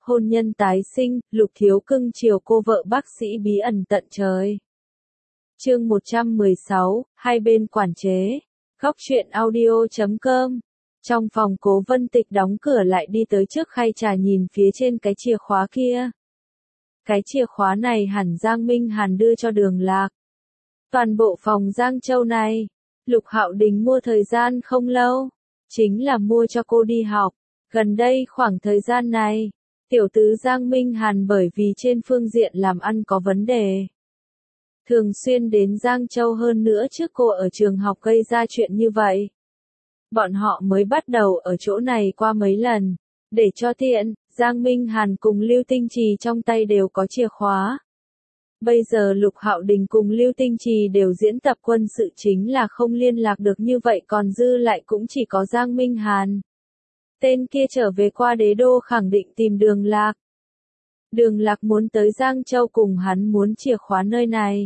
Hôn nhân tái sinh, Lục Thiếu cưng chiều cô vợ bác sĩ bí ẩn tận trời. Chương 116, hai bên quản chế. Góc truyện audio.com. Trong phòng Cố Vân Tịch đóng cửa lại đi tới trước khay trà nhìn phía trên cái chìa khóa kia. Cái chìa khóa này hẳn Giang Minh Hàn đưa cho Đường Lạc. Toàn bộ phòng Giang Châu này, Lục Hạo Đình mua thời gian không lâu, chính là mua cho cô đi học. Gần đây khoảng thời gian này, tiểu tứ Giang Minh Hàn bởi vì trên phương diện làm ăn có vấn đề, thường xuyên đến Giang Châu hơn nữa trước cô ở trường học gây ra chuyện như vậy. Bọn họ mới bắt đầu ở chỗ này qua mấy lần, để cho tiện, Giang Minh Hàn cùng Lưu Tinh Trì trong tay đều có chìa khóa. Bây giờ Lục Hạo Đình cùng Lưu Tinh Trì đều diễn tập quân sự chính là không liên lạc được như vậy còn dư lại cũng chỉ có Giang Minh Hàn. Tên kia trở về qua đế đô khẳng định tìm Đường Lạc. Đường Lạc muốn tới Giang Châu cùng hắn muốn chìa khóa nơi này.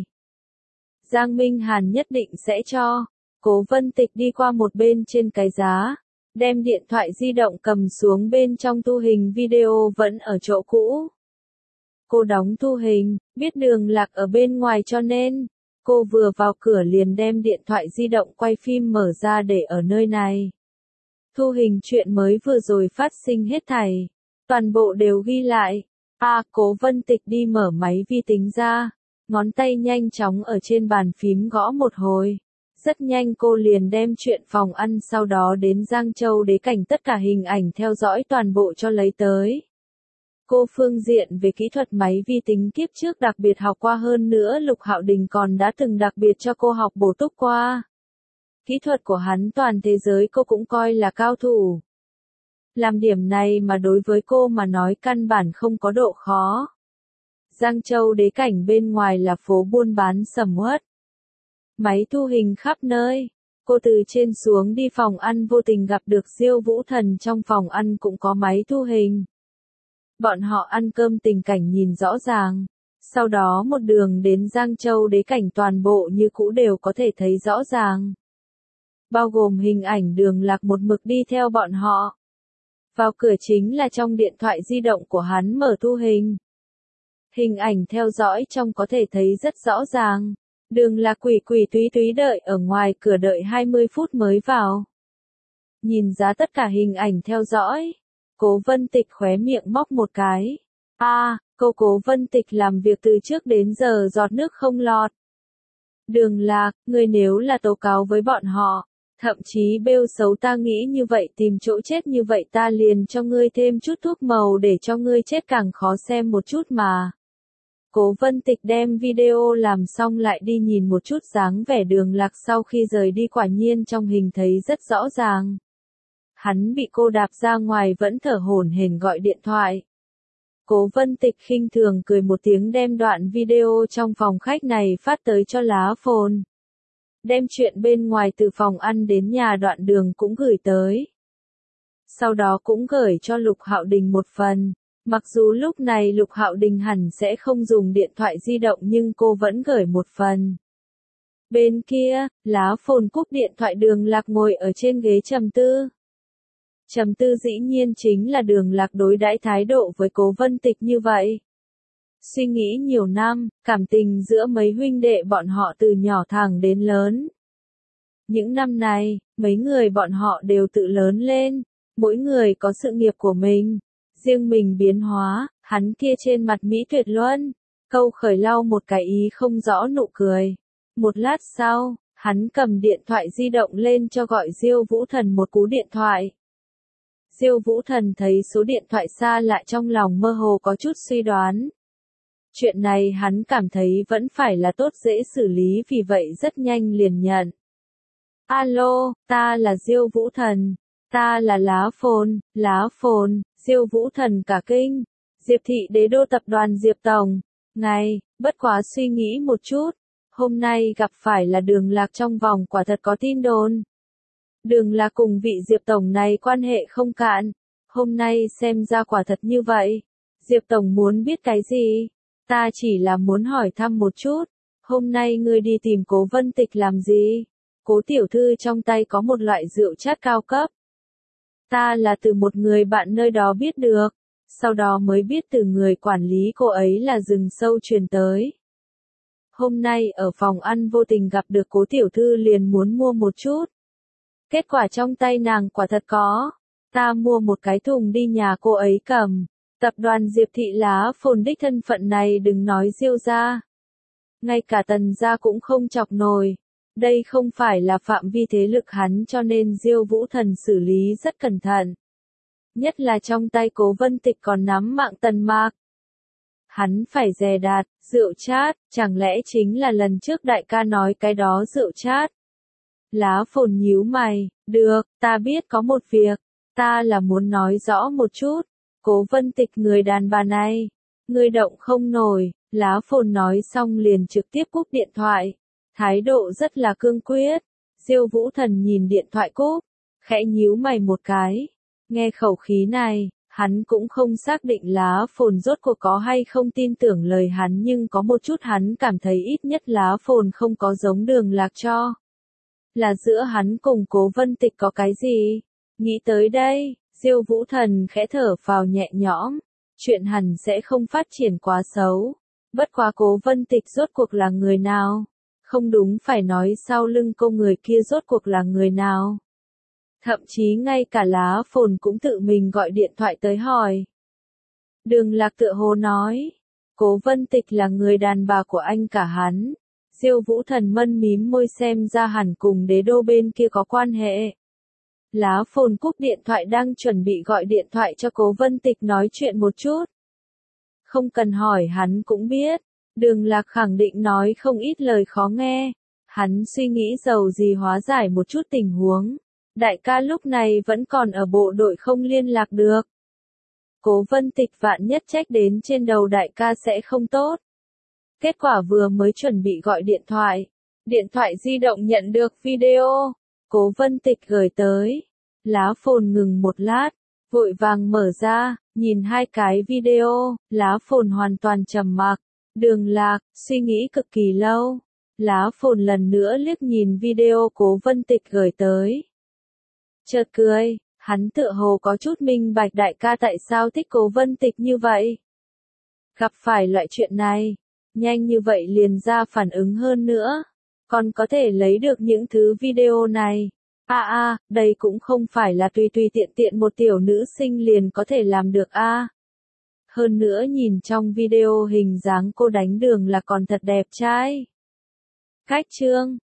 Giang Minh Hàn nhất định sẽ cho. Cố Vân Tịch đi qua một bên trên cái giá, đem điện thoại di động cầm xuống bên trong thu hình video vẫn ở chỗ cũ. Cô đóng thu hình, biết Đường Lạc ở bên ngoài cho nên, cô vừa vào cửa liền đem điện thoại di động quay phim mở ra để ở nơi này. Thu hình chuyện mới vừa rồi phát sinh hết thảy, toàn bộ đều ghi lại. Cố Vân Tịch đi mở máy vi tính ra, ngón tay nhanh chóng ở trên bàn phím gõ một hồi. Rất nhanh cô liền đem chuyện phòng ăn sau đó đến Giang Châu đế cảnh tất cả hình ảnh theo dõi toàn bộ cho lấy tới. Cô phương diện về kỹ thuật máy vi tính kiếp trước đặc biệt học qua hơn nữa Lục Hạo Đình còn đã từng đặc biệt cho cô học bổ túc qua. Kỹ thuật của hắn toàn thế giới cô cũng coi là cao thủ. Làm điểm này mà đối với cô mà nói căn bản không có độ khó. Giang Châu đế cảnh bên ngoài là phố buôn bán sầm uất. Máy thu hình khắp nơi. Cô từ trên xuống đi phòng ăn vô tình gặp được Diêu Vũ Thần trong phòng ăn cũng có máy thu hình. Bọn họ ăn cơm tình cảnh nhìn rõ ràng. Sau đó một đường đến Giang Châu đế cảnh toàn bộ như cũ đều có thể thấy rõ ràng. Bao gồm hình ảnh Đường Lạc một mực đi theo bọn họ. Vào cửa chính là trong điện thoại di động của hắn mở thu hình. Hình ảnh theo dõi trong có thể thấy rất rõ ràng. Đường Lạc quỷ quỷ túy túy đợi ở ngoài cửa đợi 20 phút mới vào. Nhìn ra tất cả hình ảnh theo dõi. Cố Vân Tịch khóe miệng móc một cái. Cố Vân Tịch làm việc từ trước đến giờ giọt nước không lọt. Đường Lạc, ngươi nếu là tố cáo với bọn họ, thậm chí bêu xấu ta nghĩ như vậy tìm chỗ chết như vậy ta liền cho ngươi thêm chút thuốc màu để cho ngươi chết càng khó xem một chút mà. Cố Vân Tịch đem video làm xong lại đi nhìn một chút dáng vẻ Đường Lạc sau khi rời đi quả nhiên trong hình thấy rất rõ ràng. Hắn bị cô đạp ra ngoài vẫn thở hổn hển gọi điện thoại. Cố Vân Tịch khinh thường cười một tiếng đem đoạn video trong phòng khách này phát tới cho Lá Phồn. Đem chuyện bên ngoài từ phòng ăn đến nhà đoạn đường cũng gửi tới. Sau đó cũng gửi cho Lục Hạo Đình một phần. Mặc dù lúc này Lục Hạo Đình hẳn sẽ không dùng điện thoại di động nhưng cô vẫn gửi một phần. Bên kia, Lá Phồn cúp điện thoại Đường Lạc ngồi ở trên ghế trầm tư. Trầm tư dĩ nhiên chính là Đường Lạc đối đãi thái độ với Cố Vân Tịch như vậy. Suy nghĩ nhiều năm, cảm tình giữa mấy huynh đệ bọn họ từ nhỏ thẳng đến lớn. Những năm này, mấy người bọn họ đều tự lớn lên, mỗi người có sự nghiệp của mình. Riêng mình biến hóa, hắn kia trên mặt Mỹ tuyệt luân, câu khởi lau một cái ý không rõ nụ cười. Một lát sau, hắn cầm điện thoại di động lên cho gọi Diêu Vũ Thần một cú điện thoại. Diêu Vũ Thần thấy số điện thoại xa lạ trong lòng mơ hồ có chút suy đoán. Chuyện này hắn cảm thấy vẫn phải là tốt dễ xử lý vì vậy rất nhanh liền nhận. Alo, ta là Diêu Vũ Thần. Ta là Lá Phồn, Diêu Vũ Thần cả kinh. Diệp thị đế đô tập đoàn Diệp Tổng. Bất quá suy nghĩ một chút. Hôm nay gặp phải là Đường Lạc trong vòng quả thật có tin đồn. Đường Lạc cùng vị Diệp Tổng này quan hệ không cạn. Hôm nay xem ra quả thật như vậy. Diệp Tổng muốn biết cái gì? Ta chỉ là muốn hỏi thăm một chút. Hôm nay ngươi đi tìm Cố Vân Tịch làm gì? Cố tiểu thư trong tay có một loại rượu chát cao cấp. Ta là từ một người bạn nơi đó biết được. sau đó mới biết từ người quản lý cô ấy là rừng sâu truyền tới. Hôm nay ở phòng ăn vô tình gặp được cố tiểu thư liền muốn mua một chút. Kết quả trong tay nàng quả thật có. Ta mua một cái thùng đi nhà cô ấy cầm. Tập đoàn Diệp Thị Lá Phồn đích thân phận này đừng nói Diêu gia. Ngay cả Tần gia cũng không chọc nổi. Đây không phải là phạm vi thế lực hắn cho nên Diêu Vũ Thần xử lý rất cẩn thận. Nhất là trong tay Cố Vân Tịch còn nắm mạng Tần Mạc. Hắn phải dè đạt, rượu chát, chẳng lẽ chính là lần trước đại ca nói cái đó rượu chát. Lá Phồn nhíu mày, được, ta biết có một việc, ta là muốn nói rõ một chút. Cố Vân Tịch người đàn bà này, người động không nổi, Lá Phồn nói xong liền trực tiếp cúp điện thoại. Thái độ rất là cương quyết. Diêu Vũ Thần nhìn điện thoại cúp, khẽ nhíu mày một cái. Nghe khẩu khí này, hắn cũng không xác định Lá Phồn rốt cuộc có hay không tin tưởng lời hắn nhưng có một chút hắn cảm thấy ít nhất Lá Phồn không có giống Đường Lạc cho. Là giữa hắn cùng Cố Vân Tịch có cái gì? Nghĩ tới đây, Diêu Vũ Thần khẽ thở phào nhẹ nhõm. Chuyện hẳn sẽ không phát triển quá xấu. Bất quá Cố Vân Tịch rốt cuộc là người nào? Không đúng phải nói sau lưng cô người kia rốt cuộc là người nào? Thậm chí ngay cả Lá Phồn cũng tự mình gọi điện thoại tới hỏi. Đường Lạc tựa hồ nói, Cố Vân Tịch là người đàn bà của anh cả hắn. Diêu Vũ Thần mân mím môi xem ra hẳn cùng đế đô bên kia có quan hệ. Lá Phồn cúp điện thoại đang chuẩn bị gọi điện thoại cho Cố Vân Tịch nói chuyện một chút. Không cần hỏi hắn cũng biết. Đường Lạc khẳng định nói không ít lời khó nghe. Hắn suy nghĩ dầu gì hóa giải một chút tình huống. Đại ca lúc này vẫn còn ở bộ đội không liên lạc được. Cố Vân Tịch vạn nhất trách đến trên đầu đại ca sẽ không tốt. Kết quả vừa mới chuẩn bị gọi điện thoại di động nhận được video. Cố Vân Tịch gửi tới. Lá Phồn ngừng một lát, vội vàng mở ra, nhìn hai cái video, Lá Phồn hoàn toàn trầm mặc. Đường Lạc, suy nghĩ cực kỳ lâu. Lá Phồn lần nữa liếc nhìn video Cố Vân Tịch gửi tới. Chợt cười, hắn tựa hồ có chút minh bạch đại ca tại sao thích Cố Vân Tịch như vậy. Gặp phải loại chuyện này, nhanh như vậy liền ra phản ứng hơn nữa. Còn có thể lấy được những thứ video này. Đây cũng không phải là tùy tùy tiện tiện một tiểu nữ sinh liền có thể làm được Hơn nữa nhìn trong video hình dáng cô đánh Đường là còn thật đẹp trai. Cách chương